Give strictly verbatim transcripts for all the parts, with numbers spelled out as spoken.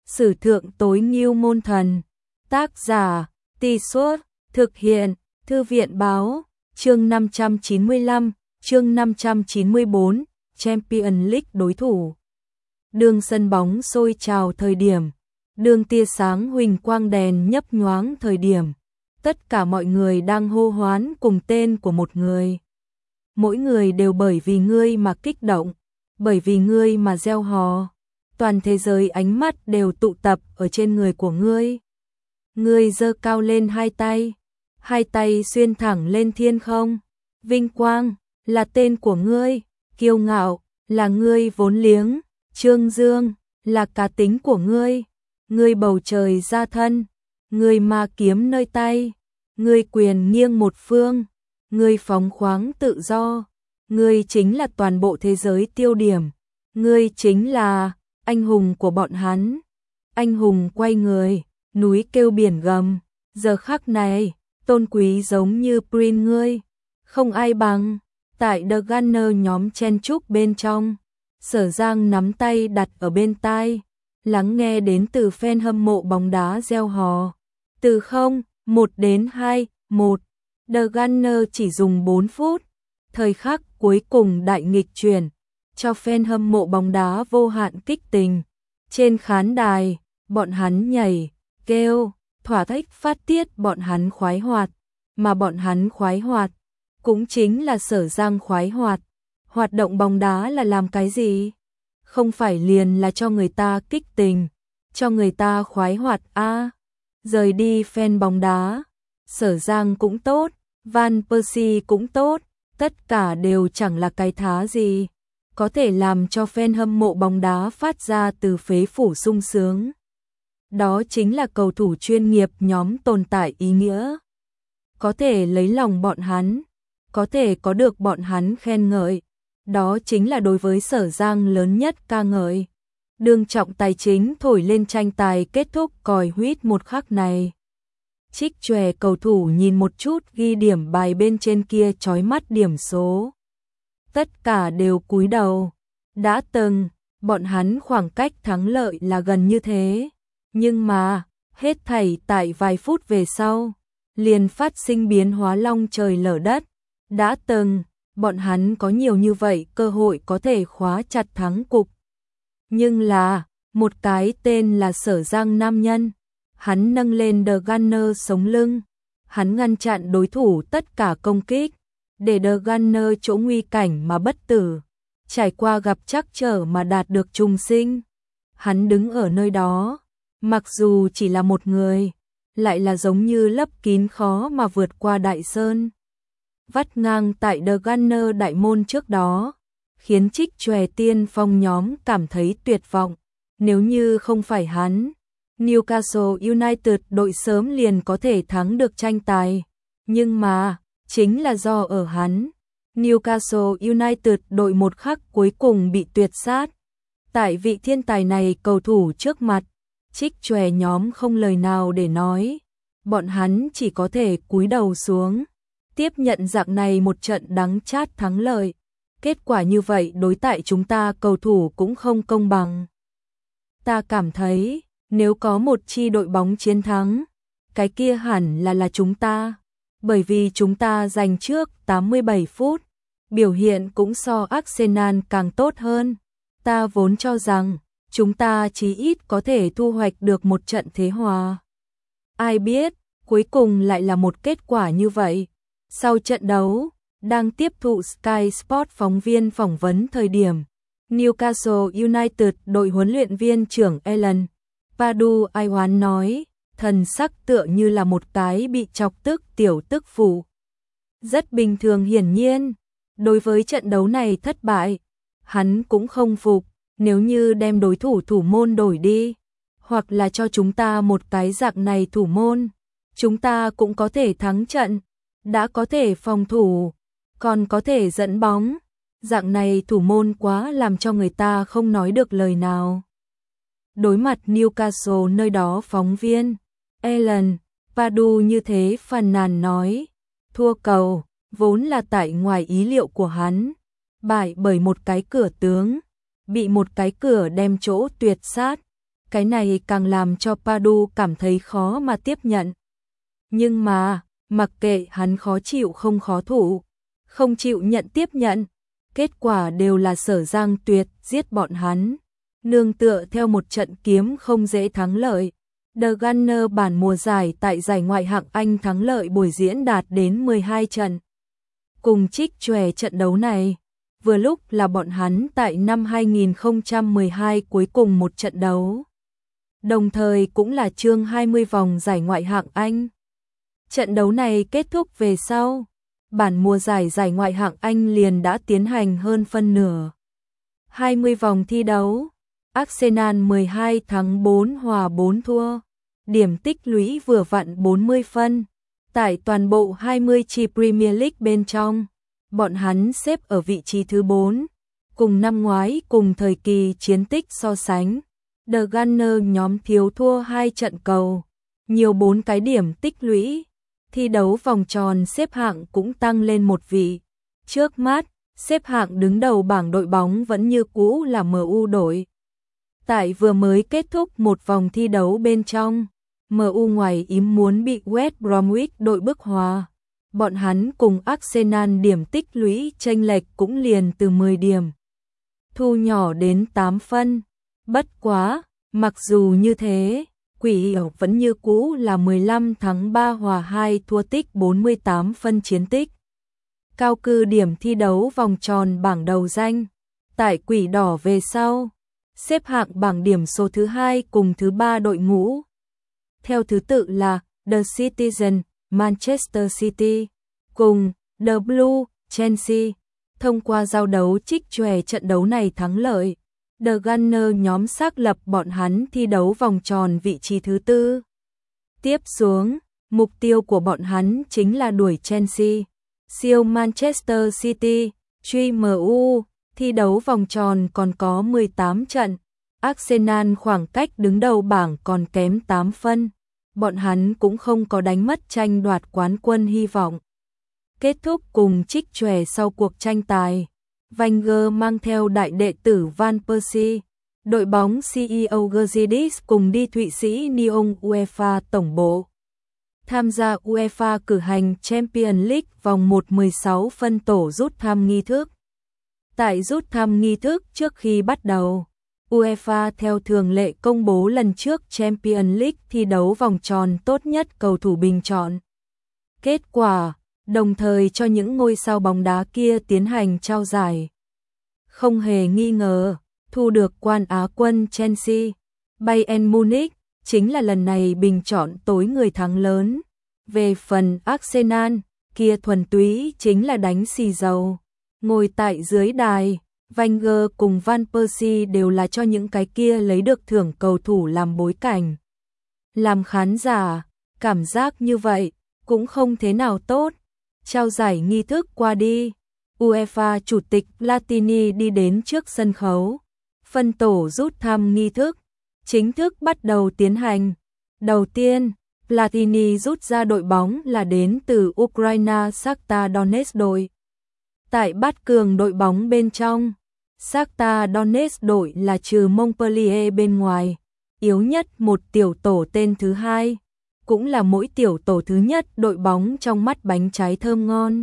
Sử thượng tối ngưu môn thần. Tác giả, Tì Suốt, thực hiện, Thư viện báo, chương năm trăm chín mươi lăm, chương năm trăm chín mươi bốn, Champions League đối thủ. Đường sân bóng sôi trào thời điểm, đường tia sáng huỳnh quang đèn nhấp nhoáng thời điểm, tất cả mọi người đang hô hoán cùng tên của một người. Mỗi người đều bởi vì ngươi mà kích động, bởi vì ngươi mà reo hò. Toàn thế giới ánh mắt đều tụ tập ở trên người của ngươi. Ngươi giơ cao lên hai tay, hai tay xuyên thẳng lên thiên không. Vinh quang là tên của ngươi, kiêu ngạo là ngươi vốn liếng, trương dương là cá tính của ngươi. Ngươi bầu trời ra thân, ngươi ma kiếm nơi tay, ngươi quyền nghiêng một phương, ngươi phóng khoáng tự do, ngươi chính là toàn bộ thế giới tiêu điểm, ngươi chính là anh hùng của bọn hắn. Anh hùng quay người, núi kêu biển gầm, giờ khắc này, tôn quý giống như Prince ngươi, không ai bằng. Tại The Gunner nhóm chen chúc bên trong, Sở Giang nắm tay đặt ở bên tai, lắng nghe đến từ fan hâm mộ bóng đá reo hò. Từ không, một đến hai, một, The Gunner chỉ dùng bốn phút, thời khắc cuối cùng đại nghịch chuyển, cho fan hâm mộ bóng đá vô hạn kích tình. Trên khán đài, bọn hắn nhảy, kêu, thỏa thích phát tiết bọn hắn khoái hoạt, mà bọn hắn khoái hoạt cũng chính là Sở Giang khoái hoạt. Hoạt động bóng đá là làm cái gì? Không phải liền là cho người ta kích tình, cho người ta khoái hoạt a. À, rời đi fan bóng đá, Sở Giang cũng tốt, Van Persie cũng tốt, tất cả đều chẳng là cái thá gì, có thể làm cho fan hâm mộ bóng đá phát ra từ phế phủ sung sướng. Đó chính là cầu thủ chuyên nghiệp nhóm tồn tại ý nghĩa. Có thể lấy lòng bọn hắn, có thể có được bọn hắn khen ngợi, đó chính là đối với Sở Giang lớn nhất ca ngợi. Đường trọng tài chính thổi lên tranh tài kết thúc còi huýt một khắc này. Trích chòe cầu thủ nhìn một chút ghi điểm bài bên trên kia chói mắt điểm số. Tất cả đều cúi đầu. Đã từng, bọn hắn khoảng cách thắng lợi là gần như thế. Nhưng mà, hết thảy tại vài phút về sau, liền phát sinh biến hóa long trời lở đất. Đã từng, bọn hắn có nhiều như vậy cơ hội có thể khóa chặt thắng cục. Nhưng là, một cái tên là Sở Giang nam nhân, hắn nâng lên The Gunner sống lưng, hắn ngăn chặn đối thủ tất cả công kích, để The Gunner chỗ nguy cảnh mà bất tử, trải qua gặp trắc trở mà đạt được trùng sinh. Hắn đứng ở nơi đó, mặc dù chỉ là một người, lại là giống như lấp kín khó mà vượt qua đại sơn. Vắt ngang tại The Gunner đại môn trước đó, khiến trích chòe tiên phong nhóm cảm thấy tuyệt vọng. Nếu như không phải hắn, Newcastle United đội sớm liền có thể thắng được tranh tài. Nhưng mà, chính là do ở hắn, Newcastle United đội một khắc cuối cùng bị tuyệt sát. Tại vị thiên tài này cầu thủ trước mặt, trích chòe nhóm không lời nào để nói. Bọn hắn chỉ có thể cúi đầu xuống, tiếp nhận dạng này một trận đắng chát thắng lợi. Kết quả như vậy đối tại chúng ta cầu thủ cũng không công bằng. Ta cảm thấy, nếu có một chi đội bóng chiến thắng, cái kia hẳn là là chúng ta. Bởi vì chúng ta giành trước tám mươi bảy phút, biểu hiện cũng so Arsenal càng tốt hơn. Ta vốn cho rằng, chúng ta chí ít có thể thu hoạch được một trận thế hòa. Ai biết, cuối cùng lại là một kết quả như vậy. Sau trận đấu, đang tiếp thụ Sky Sport phóng viên phỏng vấn thời điểm, Newcastle United đội huấn luyện viên trưởng Alan Pardew nói, thần sắc tựa như là một cái bị chọc tức tiểu tức phụ. Rất bình thường hiển nhiên, đối với trận đấu này thất bại, hắn cũng không phục. Nếu như đem đối thủ thủ môn đổi đi, hoặc là cho chúng ta một cái dạng này thủ môn, chúng ta cũng có thể thắng trận, đã có thể phòng thủ, còn có thể dẫn bóng. Dạng này thủ môn quá làm cho người ta không nói được lời nào. Đối mặt Newcastle nơi đó phóng viên, Alan Pardew như thế phàn nàn nói, thua cầu, vốn là tại ngoài ý liệu của hắn, bại bởi một cái cửa tướng, bị một cái cửa đem chỗ tuyệt sát, Cái này càng làm cho Padu cảm thấy khó mà tiếp nhận. Nhưng mà, mặc kệ hắn khó chịu không khó thủ, không chịu nhận tiếp nhận, kết quả đều là Sở Giang Tuyệt giết bọn hắn. Nương tựa theo một trận kiếm không dễ thắng lợi, The Gunner bản mùa giải tại giải ngoại hạng Anh thắng lợi buổi diễn đạt đến mười hai trận. Cùng trích chòe trận đấu này, vừa lúc là bọn hắn tại năm hai nghìn không trăm mười hai cuối cùng một trận đấu. Đồng thời cũng là chương hai mươi vòng giải ngoại hạng Anh. Trận đấu này kết thúc về sau, bản mùa giải giải ngoại hạng Anh liền đã tiến hành hơn phân nửa. hai mươi vòng thi đấu, Arsenal mười hai thắng bốn hòa bốn thua, điểm tích lũy vừa vặn bốn mươi phân. Tại toàn bộ hai mươi chi Premier League bên trong, bọn hắn xếp ở vị trí thứ bốn, cùng năm ngoái cùng thời kỳ chiến tích so sánh. The Gunner nhóm thiếu thua hai trận cầu, nhiều bốn cái điểm tích lũy. Thi đấu vòng tròn xếp hạng cũng tăng lên một vị. Trước mắt, xếp hạng đứng đầu bảng đội bóng vẫn như cũ là em u đội. Tại vừa mới kết thúc một vòng thi đấu bên trong, em u ngoài ý muốn bị West Bromwich đội bức hòa. Bọn hắn cùng Arsenal điểm tích lũy chênh lệch cũng liền từ mười điểm. Thu nhỏ đến tám phân. Bất quá, mặc dù như thế, Quỷ ẩu vẫn như cũ là mười lăm thắng ba hòa hai thua tích bốn mươi tám phân chiến tích. Cao cư điểm thi đấu vòng tròn bảng đầu danh. Tại Quỷ đỏ về sau, xếp hạng bảng điểm số thứ hai cùng thứ ba đội ngũ. Theo thứ tự là The Citizen, Manchester City, cùng The Blue, Chelsea. Thông qua giao đấu trích chòe trận đấu này thắng lợi, The Gunner nhóm xác lập bọn hắn thi đấu vòng tròn vị trí thứ tư. Tiếp xuống, mục tiêu của bọn hắn chính là đuổi Chelsea, siêu Manchester City, truy em u. Thi đấu vòng tròn còn có mười tám trận, Arsenal khoảng cách đứng đầu bảng còn kém tám phân. Bọn hắn cũng không có đánh mất tranh đoạt quán quân hy vọng. Kết thúc cùng trích chòe sau cuộc tranh tài, Wenger mang theo đại đệ tử Van Persie, đội bóng xê e ô Gazidis cùng đi Thụy Sĩ Nyon UEFA tổng bộ. Tham gia UEFA cử hành Champions League vòng một mười sáu phân tổ rút thăm nghi thức. Tại rút thăm nghi thức trước khi bắt đầu, UEFA theo thường lệ công bố lần trước Champions League thi đấu vòng tròn tốt nhất cầu thủ bình chọn. Kết quả, đồng thời cho những ngôi sao bóng đá kia tiến hành trao giải. Không hề nghi ngờ, thu được quan Á quân Chelsea, Bayern Munich, chính là lần này bình chọn tối người thắng lớn. Về phần Arsenal, kia thuần túy chính là đánh xì dầu. Ngồi tại dưới đài, Wenger cùng Van Persie đều là cho những cái kia lấy được thưởng cầu thủ làm bối cảnh. Làm khán giả, cảm giác như vậy cũng không thế nào tốt. Trao giải nghi thức qua đi, UEFA chủ tịch Platini đi đến trước sân khấu. Phân tổ rút thăm nghi thức chính thức bắt đầu tiến hành. Đầu tiên, Platini rút ra đội bóng là đến từ Ukraine Shakhtar Donetsk đội. Tại bát cường đội bóng bên trong, Shakhtar Donetsk đội là trừ Montpellier bên ngoài, yếu nhất một tiểu tổ tên thứ hai, cũng là mỗi tiểu tổ thứ nhất đội bóng trong mắt bánh trái thơm ngon.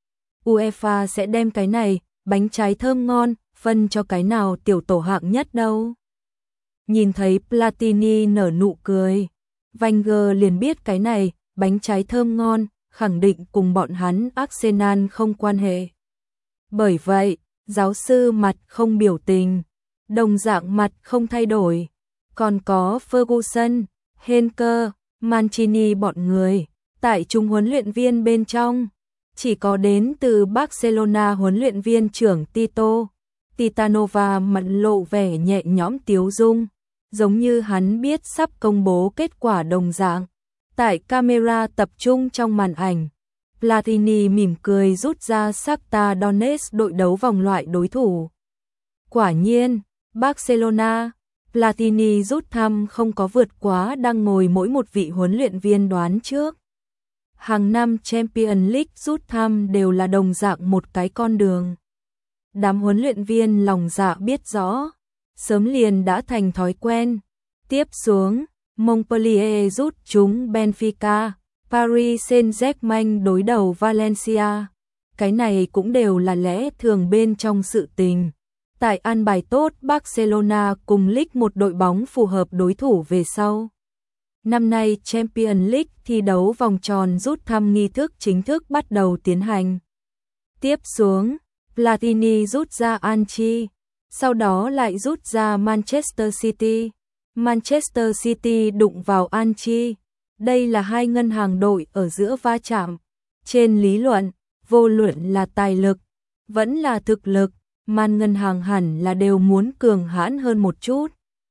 UEFA sẽ đem cái này, bánh trái thơm ngon, phân cho cái nào tiểu tổ hạng nhất đâu. Nhìn thấy Platini nở nụ cười, Wenger liền biết cái này, bánh trái thơm ngon, khẳng định cùng bọn hắn Arsenal không quan hệ. Bởi vậy, giáo sư mặt không biểu tình, đồng dạng mặt không thay đổi. Còn có Ferguson, Henker, Mancini bọn người, tại trung huấn luyện viên bên trong, chỉ có đến từ Barcelona huấn luyện viên trưởng Tito Titanova mặt lộ vẻ nhẹ nhõm tiếu dung, giống như hắn biết sắp công bố kết quả đồng dạng. Tại camera tập trung trong màn ảnh, Platini mỉm cười rút ra Shakhtar Donetsk đội đấu vòng loại đối thủ. Quả nhiên, Barcelona, Platini rút thăm không có vượt quá đang ngồi mỗi một vị huấn luyện viên đoán trước. Hàng năm Champions League rút thăm đều là đồng dạng một cái con đường. Đám huấn luyện viên lòng dạ biết rõ, sớm liền đã thành thói quen. Tiếp xuống, Montpellier rút trúng Benfica, Paris Saint-Germain đối đầu Valencia. Cái này cũng đều là lẽ thường bên trong sự tình. Tại an bài tốt Barcelona cùng League một đội bóng phù hợp đối thủ về sau. Năm nay Champions League thi đấu vòng tròn rút thăm nghi thức chính thức bắt đầu tiến hành. Tiếp xuống, Platini rút ra Anchi, sau đó lại rút ra Manchester City. Manchester City đụng vào Anchi. Đây là hai ngân hàng đội ở giữa va chạm. Trên lý luận, vô luận là tài lực, vẫn là thực lực, Man ngân hàng hẳn là đều muốn cường hãn hơn một chút.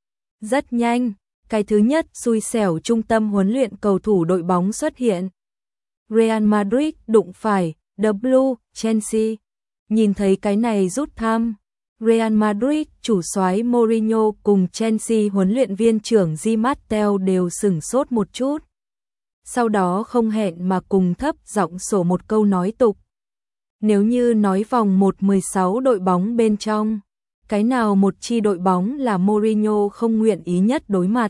Rất nhanh, cái thứ nhất xui xẻo trung tâm huấn luyện cầu thủ đội bóng xuất hiện. Real Madrid đụng phải The Blue, Chelsea. Nhìn thấy cái này rút thăm, Real Madrid chủ soái Mourinho cùng Chelsea huấn luyện viên trưởng Di Matteo đều sửng sốt một chút. Sau đó không hẹn mà cùng thấp giọng sổ một câu nói tục. Nếu như nói vòng một mười sáu đội bóng bên trong, cái nào một chi đội bóng là Mourinho không nguyện ý nhất đối mặt?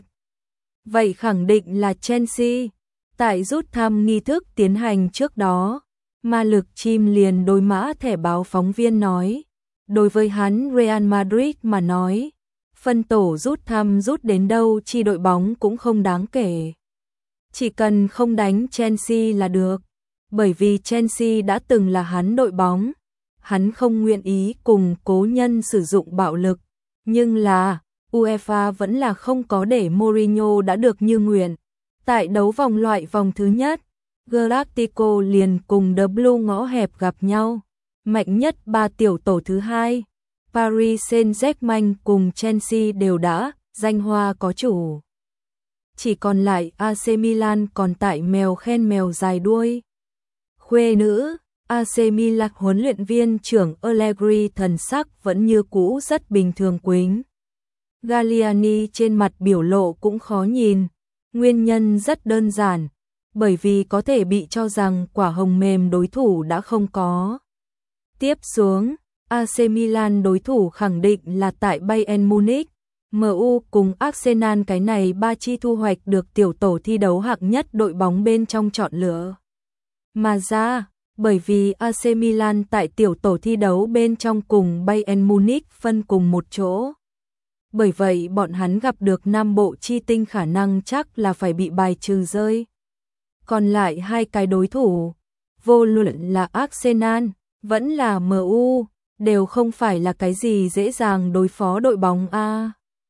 Vậy khẳng định là Chelsea. Tại rút thăm nghi thức tiến hành trước đó, ma lực chim liền đối mã thẻ báo phóng viên nói. Đối với hắn Real Madrid mà nói, phân tổ rút thăm rút đến đâu chi đội bóng cũng không đáng kể. Chỉ cần không đánh Chelsea là được, bởi vì Chelsea đã từng là hắn đội bóng. Hắn không nguyện ý cùng cố nhân sử dụng bạo lực, nhưng là UEFA vẫn là không có để Mourinho đã được như nguyện. Tại đấu vòng loại vòng thứ nhất, Galactico liền cùng The Blue ngõ hẹp gặp nhau. Mạnh nhất ba tiểu tổ thứ hai, Paris Saint-Germain cùng Chelsea đều đã danh hoa có chủ. Chỉ còn lại a xê Milan còn tại mèo khen mèo dài đuôi. Khuê nữ, a xê Milan huấn luyện viên trưởng Allegri thần sắc vẫn như cũ rất bình thường quính. Galliani trên mặt biểu lộ cũng khó nhìn. Nguyên nhân rất đơn giản, bởi vì có thể bị cho rằng quả hồng mềm đối thủ đã không có. Tiếp xuống, a xê Milan đối thủ khẳng định là tại Bayern Munich, em u cùng Arsenal, cái này ba chi thu hoạch được tiểu tổ thi đấu hạng nhất đội bóng bên trong chọn lựa. Mà ra, bởi vì a xê Milan tại tiểu tổ thi đấu bên trong cùng Bayern Munich phân cùng một chỗ. Bởi vậy bọn hắn gặp được nam bộ chi tinh khả năng chắc là phải bị bài trừ rơi. Còn lại hai cái đối thủ, vô luận là Arsenal, vẫn là em u, đều không phải là cái gì dễ dàng đối phó đội bóng A.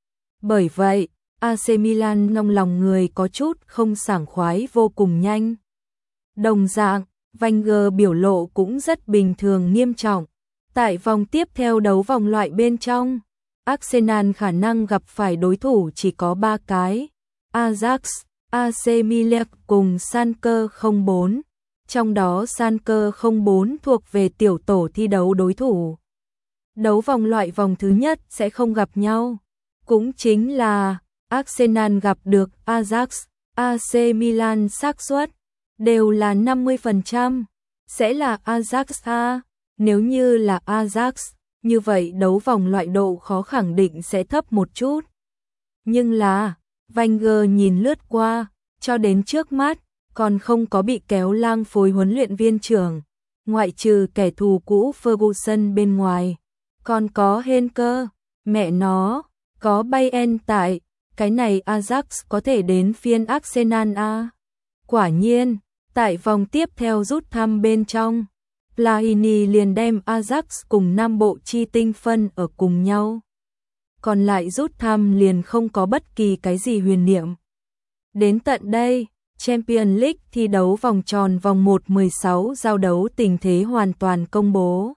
Bởi vậy, a xê Milan trong lòng người có chút không sảng khoái vô cùng nhanh. Đồng dạng, Wenger biểu lộ cũng rất bình thường nghiêm trọng. Tại vòng tiếp theo đấu vòng loại bên trong, Arsenal khả năng gặp phải đối thủ chỉ có ba cái, Ajax, a xê Milan cùng Schalke không bốn. Trong đó Schalke không bốn thuộc về tiểu tổ thi đấu đối thủ. Đấu vòng loại vòng thứ nhất sẽ không gặp nhau. Cũng chính là Arsenal gặp được Ajax, a xê Milan xác suất đều là năm mươi phần trăm, sẽ là Ajax A. Nếu như là Ajax, như vậy đấu vòng loại độ khó khẳng định sẽ thấp một chút. Nhưng là, Wenger nhìn lướt qua, cho đến trước mắt, còn không có bị kéo lang phối huấn luyện viên trưởng, ngoại trừ kẻ thù cũ Ferguson bên ngoài. Còn có Henker, mẹ nó, có Bayern tại, cái này Ajax có thể đến phiên Arsenal A. Quả nhiên, tại vòng tiếp theo rút thăm bên trong, Platini liền đem Ajax cùng Nam Bộ chi tinh phân ở cùng nhau. Còn lại rút thăm liền không có bất kỳ cái gì huyền niệm. Đến tận đây, Champions League thi đấu vòng tròn vòng một mười sáu giao đấu tình thế hoàn toàn công bố.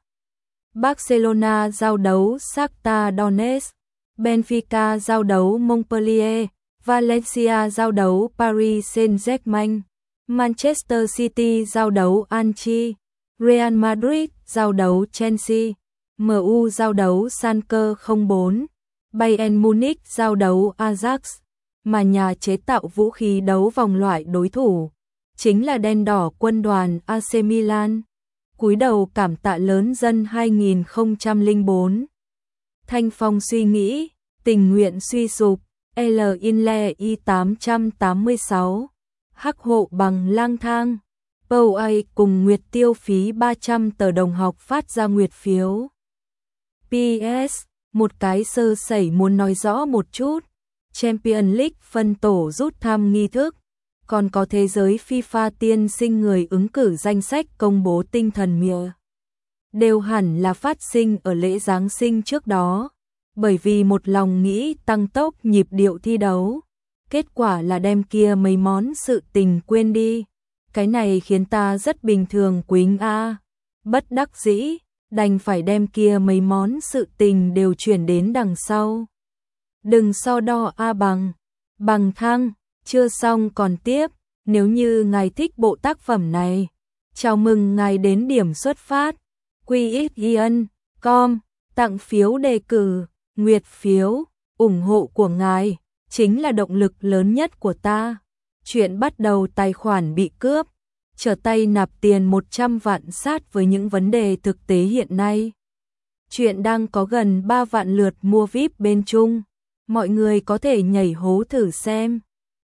Barcelona giao đấu Shakhtar Donetsk, Benfica giao đấu Montpellier, Valencia giao đấu Paris Saint-Germain, Manchester City giao đấu Anchi, Real Madrid giao đấu Chelsea, em u giao đấu Schalke không bốn, Bayern Munich giao đấu Ajax, mà nhà chế tạo vũ khí đấu vòng loại đối thủ chính là đen đỏ quân đoàn a xê Milan. Cúi đầu cảm tạ lớn dân hai không không bốn. Thanh Phong suy nghĩ, tình nguyện suy sụp, L Inle I tám tám sáu, Hắc hộ bằng lang thang. Pâu A cùng Nguyệt tiêu phí ba trăm tờ đồng học phát ra Nguyệt phiếu. pê ét, một cái sơ sẩy muốn nói rõ một chút. Champions League phân tổ rút thăm nghi thức. Còn có thế giới FIFA tiên sinh người ứng cử danh sách công bố tinh thần mìa. Đều hẳn là phát sinh ở lễ Giáng sinh trước đó. Bởi vì một lòng nghĩ tăng tốc nhịp điệu thi đấu. Kết quả là đem kia mấy món sự tình quên đi. Cái này khiến ta rất bình thường Quýnh a. Bất đắc dĩ, đành phải đem kia mấy món sự tình đều chuyển đến đằng sau. Đừng so đo a bằng. Bằng thăng, chưa xong còn tiếp. Nếu như ngài thích bộ tác phẩm này, chào mừng ngài đến điểm xuất phát. quy ích yên chấm com, tặng phiếu đề cử, Nguyệt phiếu, ủng hộ của ngài chính là động lực lớn nhất của ta. Chuyện bắt đầu tài khoản bị cướp, trở tay nạp tiền một trăm vạn sát với những vấn đề thực tế hiện nay. Chuyện đang có gần ba vạn lượt mua vi ai pi bên Trung, mọi người có thể nhảy hố thử xem.